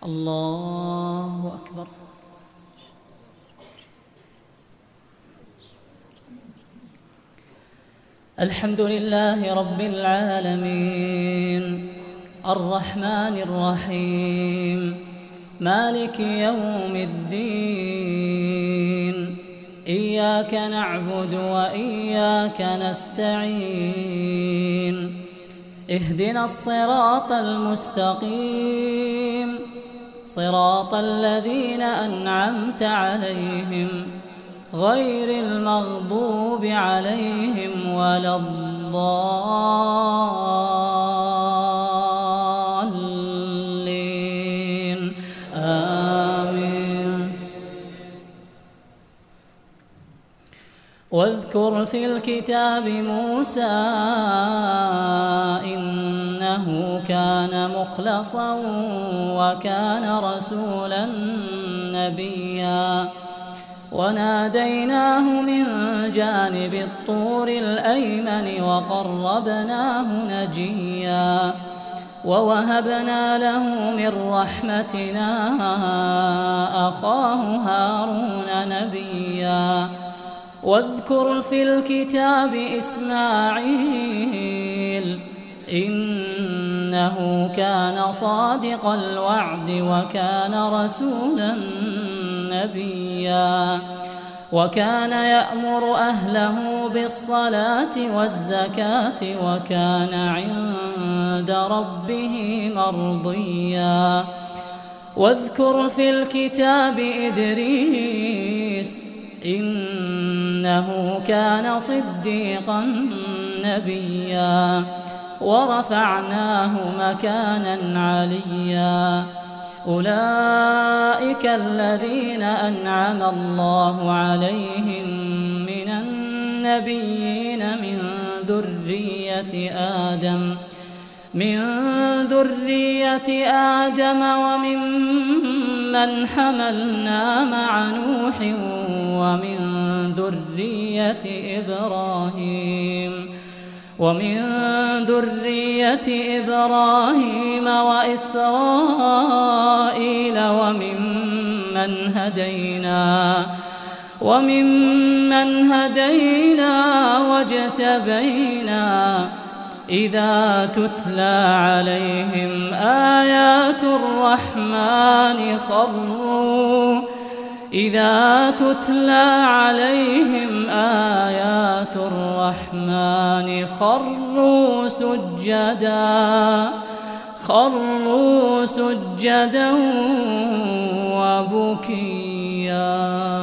الله أكبر. الحمد لله رب العالمين الرحمن الرحيم مالك يوم الدين إياك نعبد وإياك نستعين اهدنا الصراط المستقيم صراط الذين أنعمت عليهم غير المغضوب عليهم ولا الضالين آمين. واذكر في الكتاب موسى إنه كان مخلصا وكان رسولا نبيا وناديناه من جانب الطور الأيمن وقربناه نجيا ووهبنا له من رحمتنا أخاه هارون نبيا. واذكر في الكتاب إسماعيل إنه كان صادق الوعد وكان رسولا نبيا وكان يأمر أهله بالصلاة والزكاة وكان عند ربه مرضيا. واذكر في الكتاب إدريس إنه كان صديقا نبيا ورفعناه مكانا عليا. أولئك الذين أنعم الله عليهم من النبيين من ذرية آدم وممن حملنا مع نوح ومن ذرية إبراهيم وإسرائيل وممن هدينا واجتبينا إذا تتلى عليهم آيات الرحمن خروا سجدا وبكيا.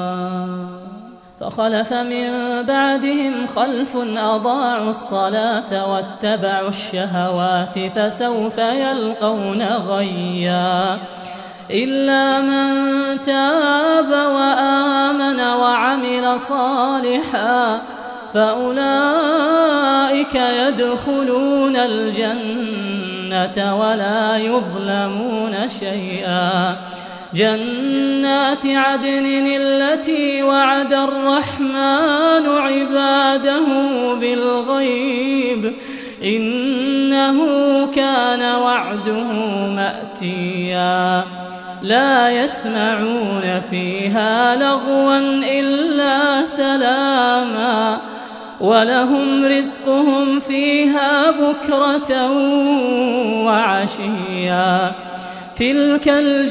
فخلف من بعدهم خلف أضاعوا الصلاة واتبعوا الشهوات فسوف يلقون غيا. إلا من تاب وآمن وعمل صالحا فأولئك يدخلون الجنة ولا يظلمون شيئا. جنات عدن التي وعد الرحمن عباده بالغيب إنه كان وعده مأتيا. لا يسمعون فيها لغوا إلا سلاما ولهم رزقهم فيها بكرة وعشيا. تلك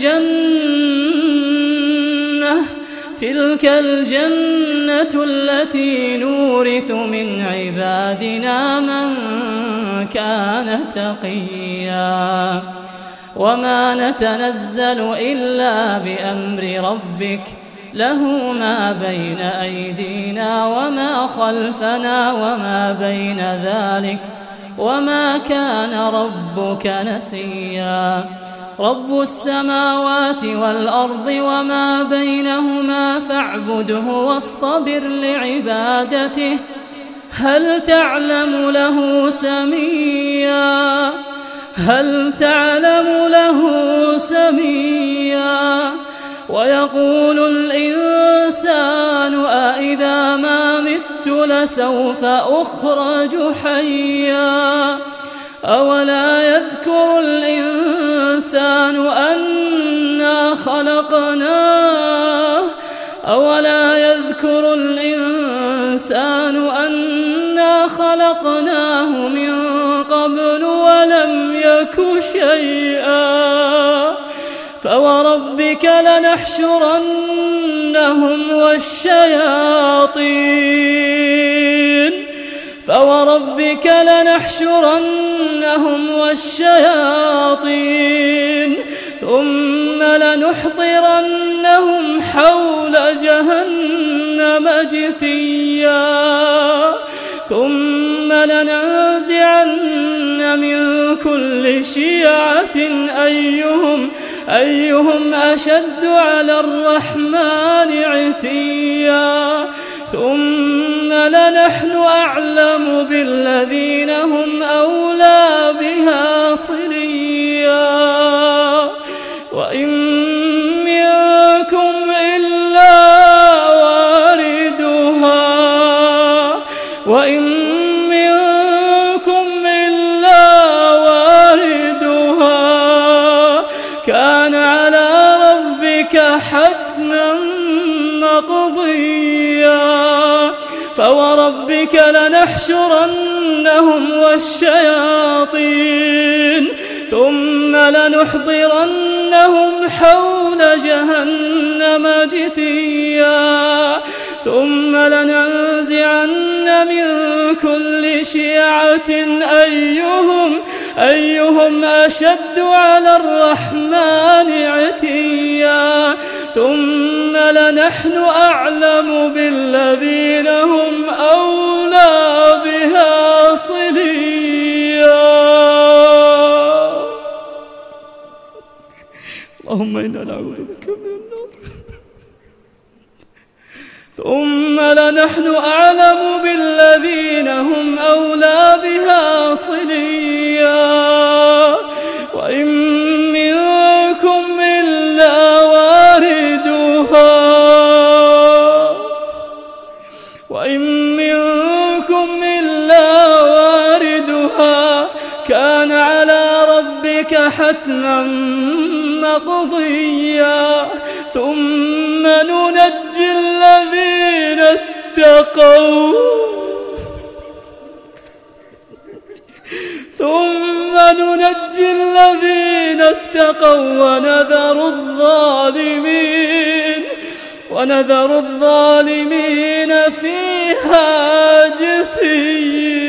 الجنة التي نورث من عبادنا من كان تقيا. وما نتنزل إلا بأمر ربك له ما بين أيدينا وما خلفنا وما بين ذلك وما كان ربك نسيا. رب السماوات والأرض وما بينهما فاعبده واصطبر لعبادته هل تعلم له سميا. ويقول الإنسان أإذا ما مت لسوف أخرج حيا. أولا يذكر الإنسان أن خلقناه أولا يذكر الإنسان أنا خلقناه من قبل ولم يك شيئا فوربك لنحشرنهم والشياطين ثم لنحضرنهم حول جهنم جثيا ثم لننزعن من كل شيعة أيهم أشد على الرحمن عتيا ثم لنحن أعلم بالذين هم أولى بها صليا وإن منكم إلا واردها كان على ربك حتما مقضيا فوربك لنحشرنهم والشياطين ثم لنحضرنهم حول جهنم جثيا ثم لننزعن من كل شيعة أيهم أشد على الرحمن عتيا ثم لنحن أعلم بالذين هم أولى بها صليا. اللهم إنا نعوذ بك من النار. ثم لنحن أعلم بالذين هم أولى بها صليا وإن منكم إلا واردها كان على ربك حتما مقضيا ثم ننجي الذين اتقوا ونذر الظالمين فيها جثيا.